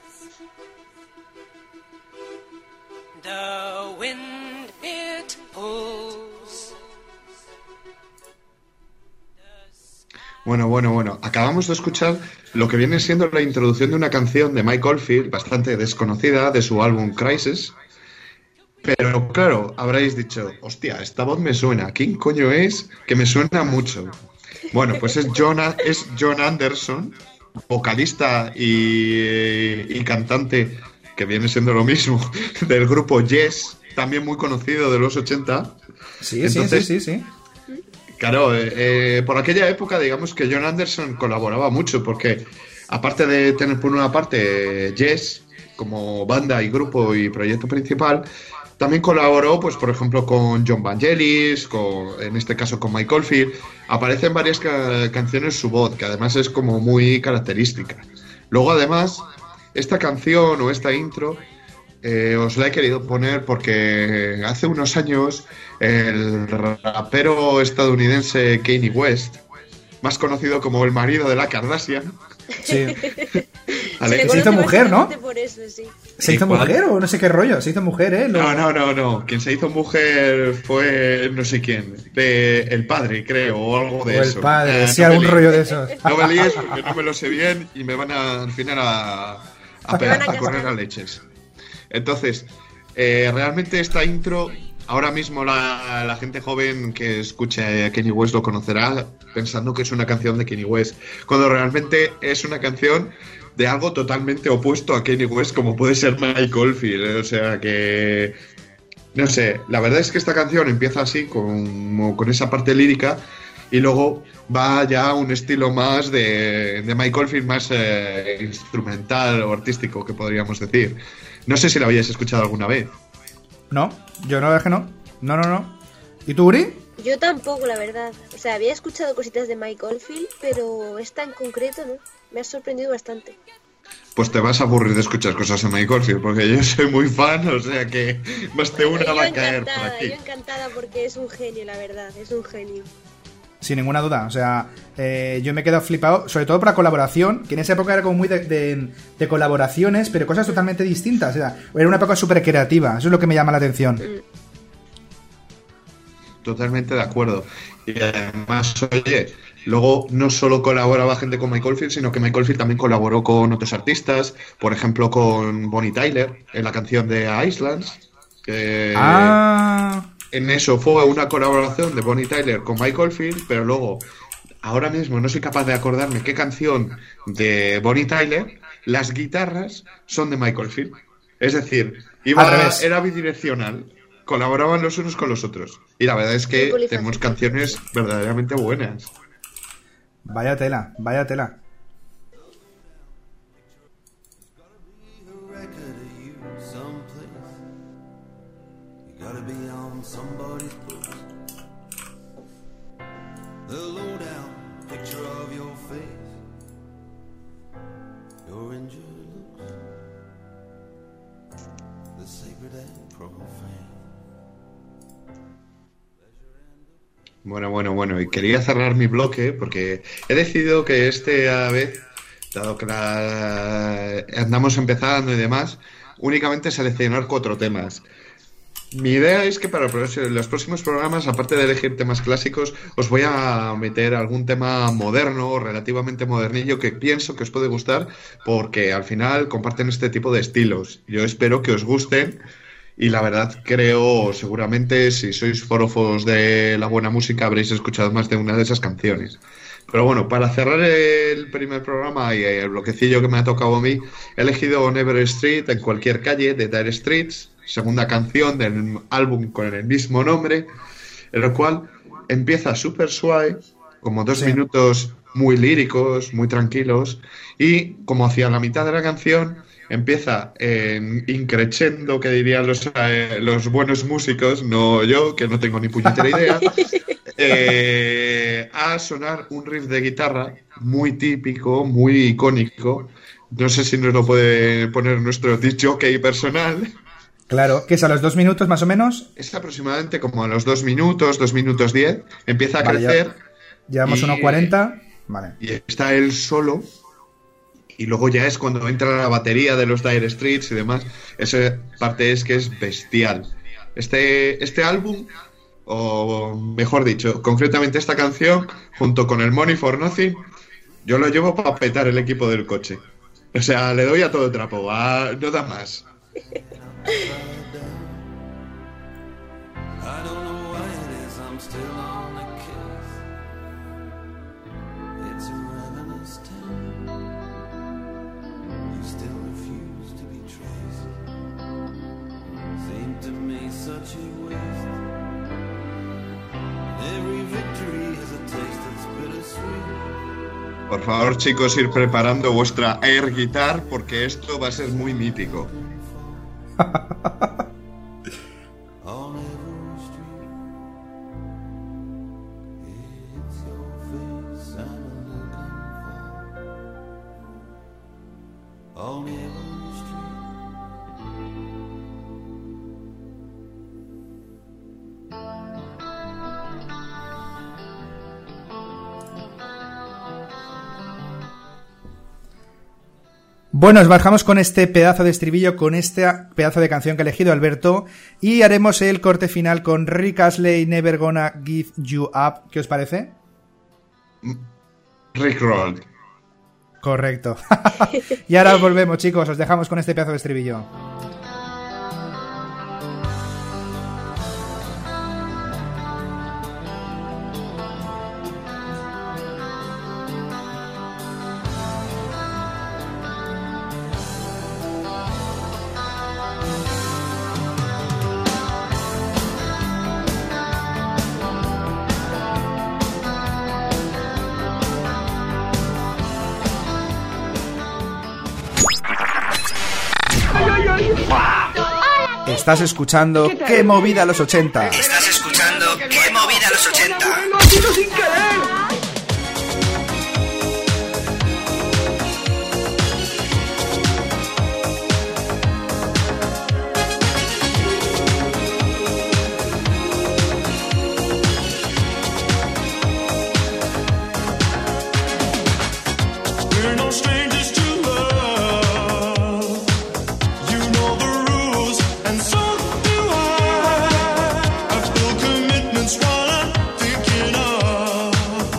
The wind it pulls. Bueno, bueno, bueno. Acabamos de escuchar lo que viene siendo la introducción de una canción de Mike Oldfield, bastante desconocida, de su álbum Crisis. Pero claro, habréis dicho, hostia, esta voz me suena. ¿Quién coño es? Que me suena mucho. Bueno, pues es John, es John Anderson, vocalista y, y cantante, que viene siendo lo mismo, del grupo Yes, también muy conocido de los ochenta. Sí, Entonces, sí, sí, sí, sí. Claro, eh, eh, por aquella época, digamos que John Anderson colaboraba mucho, porque aparte de tener por una parte Yes como banda y grupo y proyecto principal, también colaboró, pues por ejemplo, con John Vangelis, con, en este caso con Mike Oldfield. Aparecen varias ca- canciones su voz, que además es como muy característica. Luego, además, esta canción o esta intro eh, os la he querido poner porque hace unos años el rapero estadounidense Kanye West, más conocido como el marido de la Kardashian, Sí. ¿vale? Se hizo mujer, ¿no? Por eso, sí. ¿Se hizo ¿Cuál? mujer o no sé qué rollo? Se hizo mujer, ¿eh? Lo- No, no, no, no. Quien se hizo mujer fue no sé quién. De el padre, creo, o algo de O el eso. padre, Eh, sí, no me algún líes. rollo de esos. No me líes porque no me lo sé bien y me van a, al final a, a, pegar, van a a correr cascar. a leches. Entonces, eh, realmente esta intro, ahora mismo la, la gente joven que escuche a Kanye West lo conocerá pensando que es una canción de Kanye West, cuando realmente es una canción de algo totalmente opuesto a Kanye West, como puede ser Mike Oldfield. ¿eh? O sea que, no sé, la verdad es que esta canción empieza así, con, con esa parte lírica, y luego va ya a un estilo más de, de Mike Oldfield, más eh, instrumental o artístico, que podríamos decir. No sé si la habíais escuchado alguna vez. No, yo no, es que no. No, no, no. ¿Y tú, Uri? Yo tampoco, la verdad. O sea, había escuchado cositas de Mike Oldfield, pero esta en concreto no. Me ha sorprendido bastante. Pues te vas a aburrir de escuchar cosas de Mike Oldfield, porque yo soy muy fan, o sea que más de una yo va a caer por encantada, aquí. yo encantada porque es un genio, la verdad. Es un genio. Sin ninguna duda, o sea, eh, yo me he quedado flipado, sobre todo por la colaboración, que en esa época era como muy de, de, de colaboraciones, pero cosas totalmente distintas, o sea, era una época súper creativa, eso es lo que me llama la atención. Totalmente de acuerdo. Y además, oye, luego no solo colaboraba gente con Mike Oldfield, sino que Mike Oldfield también colaboró con otros artistas, por ejemplo con Bonnie Tyler, en la canción de Islands. Que Ah... En eso fue una colaboración de Bonnie Tyler con Mike Oldfield, pero luego, ahora mismo no soy capaz de acordarme qué canción de Bonnie Tyler, las guitarras son de Mike Oldfield. Es decir, iba, Al revés. era bidireccional. colaboraban los unos con los otros. Y la verdad es que Muy polifacético. tenemos canciones verdaderamente buenas. Vaya tela, vaya tela. Bueno, bueno, bueno, y quería cerrar mi bloque porque he decidido que esta vez, dado que la... andamos empezando y demás, únicamente seleccionar cuatro temas. Mi idea es que para los próximos programas, aparte de elegir temas clásicos, os voy a meter algún tema moderno o relativamente modernillo que pienso que os puede gustar porque al final comparten este tipo de estilos. Yo espero que os gusten. Y la verdad creo, seguramente, si sois forofos de la buena música, habréis escuchado más de una de esas canciones. Pero bueno, para cerrar el primer programa y el bloquecillo que me ha tocado a mí, he elegido Never Street, en cualquier calle, de Dire Straits, segunda canción del álbum con el mismo nombre, en el cual empieza súper suave, como dos sí. minutos muy líricos, muy tranquilos, y como hacia la mitad de la canción empieza en increchendo, que dirían los, eh, los buenos músicos, no yo, que no tengo ni puñetera idea, eh, a sonar un riff de guitarra muy típico, muy icónico. No sé si nos lo puede poner nuestro disc jockey personal. Claro, que es a los dos minutos más o menos. Es aproximadamente como a los dos minutos, dos minutos diez, empieza a vale, crecer. Ya, llevamos unos cuarenta. Vale. Y está él solo. Y luego ya es cuando entra la batería de los Dire Straits y demás. Esa parte es que es bestial. Este, este álbum, o mejor dicho, concretamente esta canción, junto con el Money for Nothing, yo lo llevo para petar el equipo del coche. O sea, le doy a todo trapo, a, no da más. Por favor, chicos, ir preparando vuestra air guitar porque esto va a ser muy mítico. Bueno, os bajamos con este pedazo de estribillo, con este pedazo de canción que ha elegido Alberto, y haremos el corte final con Rick Astley, Never Gonna Give You Up. ¿Qué os parece? Rick Roll. Correcto. Y ahora volvemos, chicos, os dejamos con este pedazo de estribillo. Estás escuchando ¡Qué movida los ochenta! Estás escuchando ¡Qué movida los ochenta! ¡Lo tiro sin querer! Swallow, thinking of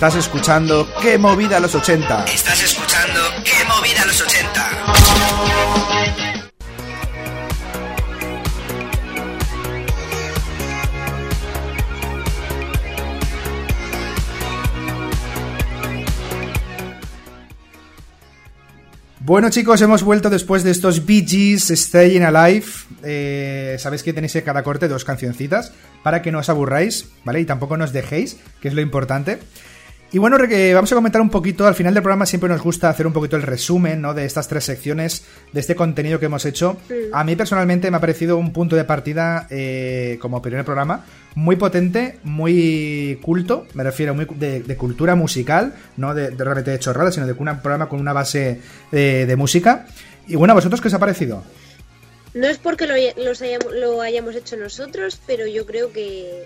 Estás escuchando ¡Qué movida los ochenta! Estás escuchando ¡Qué movida los ochenta! Bueno, chicos, hemos vuelto después de estos Bee Gees Staying Alive. Eh, Sabéis que tenéis en cada corte dos cancioncitas para que no os aburráis, ¿vale? Y tampoco nos dejéis, que es lo importante. Y bueno, eh, vamos a comentar un poquito. Al final del programa siempre nos gusta hacer un poquito el resumen, ¿no?, de estas tres secciones, de este contenido que hemos hecho. A mí personalmente me ha parecido un punto de partida, eh, como primer programa, muy potente, muy culto, me refiero muy de, de cultura musical, no de, de realmente de chorradas, sino de un programa con una base de, de música. Y bueno, ¿a vosotros qué os ha parecido? No es porque lo, los hayamos, lo hayamos hecho nosotros, pero yo creo que...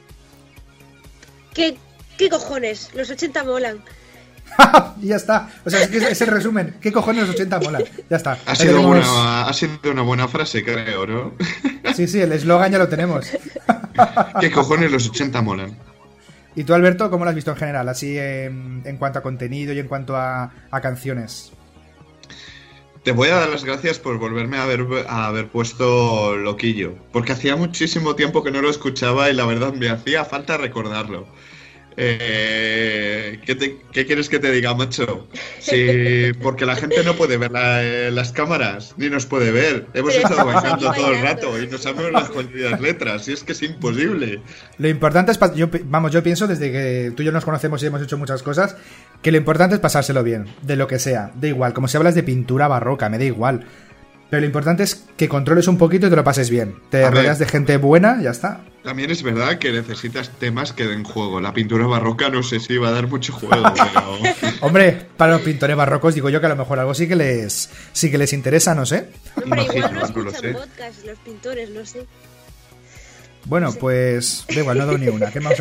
que ¿Qué cojones? Los ochenta molan. Ya está. O sea, es, que es el resumen. ¿Qué cojones los ochenta molan? Ya está. Ha sido, tenemos... una, ha sido una buena frase, creo, ¿no? Sí, sí, el eslogan ya lo tenemos. ¿Qué cojones los ochenta molan? ¿Y tú, Alberto, cómo lo has visto en general? Así en, en cuanto a contenido y en cuanto a, a canciones. Te voy a dar las gracias por volverme a haber, a haber puesto Loquillo. Porque hacía muchísimo tiempo que no lo escuchaba y la verdad me hacía falta recordarlo. Eh, ¿qué, te, ¿Qué quieres que te diga, macho? Sí, porque la gente no puede ver la, eh, las cámaras, ni nos puede ver. Hemos Pero estado estamos bailando aquí todo el bailando. rato y no sabemos las jodidas letras, y es que es imposible. Lo importante es, pa- yo, vamos, yo pienso desde que tú y yo nos conocemos y hemos hecho muchas cosas, que lo importante es pasárselo bien, de lo que sea, da igual, como si hablas de pintura barroca, me da igual. Pero lo importante es que controles un poquito y te lo pases bien. Te A ver. rodeas de gente buena, ya está. También es verdad que necesitas temas que den juego. La pintura barroca no sé si va a dar mucho juego, pero... Hombre, para los pintores barrocos digo yo que a lo mejor algo sí que les sí que les interesa, no sé. Hombre, igual Imagino, no no lo escuchan sé. podcast los pintores, no sé. Bueno, pues da igual, no doy ni una. ¿Qué vamos a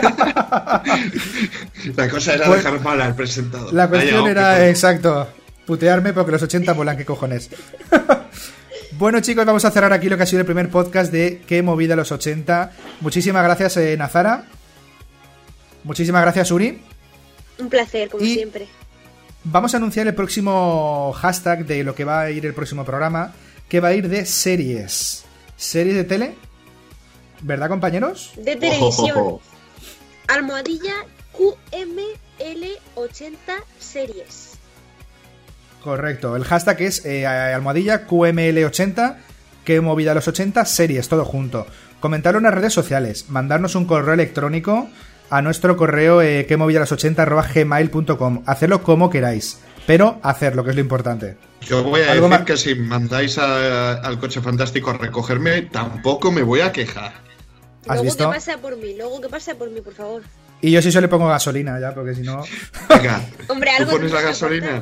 hacer? La cosa era Pues- dejar mal al presentador. La cuestión Vaya, era, qué exacto, putearme porque los ochenta molan, qué cojones. Bueno, chicos, vamos a cerrar aquí lo que ha sido el primer podcast de Qué movida los ochenta. Muchísimas gracias, eh, Nazara. Muchísimas gracias, Uri. Un placer, como Y- siempre. Vamos a anunciar el próximo hashtag de lo que va a ir el próximo programa, que va a ir de series. ¿Series de tele? ¿Verdad, compañeros? De televisión. Ojo, ojo. Almohadilla Q M L ochenta series. Correcto, el hashtag es eh, almohadilla Q M L ochenta, que movida los ochenta, series, todo junto. Comentarlo en las redes sociales, mandarnos un correo electrónico a nuestro correo eh, que movida los ochenta arroba gmail punto com. Hacerlo como queráis, pero hacerlo, que es lo importante. Yo voy a ¿Algo decir más? que si mandáis a- al coche fantástico a recogerme, tampoco me voy a quejar. ¿Has Luego visto? que pasa por mí, luego que pasa por mí, por favor. Y yo sí solo le pongo gasolina ya, porque si no... Venga, Hombre, ¿tú algo pones la tenemos que gasolina?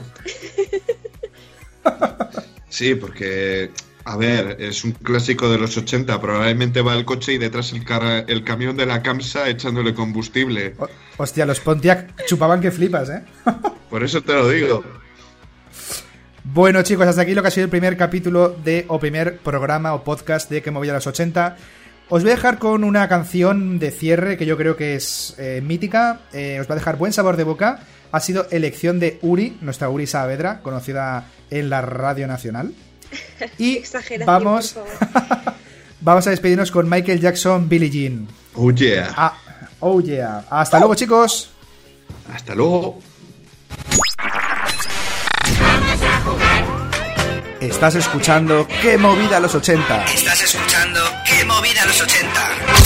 Sí, porque, a ver, es un clásico de los ochenta. Probablemente va el coche y detrás el, car- el camión de la Camsa echándole combustible. O- Hostia, los Pontiac chupaban que flipas, ¿eh? Por eso te lo digo. Bueno, chicos, hasta aquí lo que ha sido el primer capítulo de, o primer programa o podcast de Que movía los ochenta. Os voy a dejar con una canción de cierre que yo creo que es eh, mítica. Eh, os va a dejar buen sabor de boca. Ha sido elección de Uri, nuestra Uri Saavedra, conocida en la Radio Nacional. Y Exageración, vamos, por favor. vamos a despedirnos con Michael Jackson, Billie Jean. Oh yeah. Ah, oh yeah. Hasta luego, chicos. Hasta luego. Estás escuchando ¡Qué movida los ochenta! Estás escuchando ¡Qué movida los ochenta!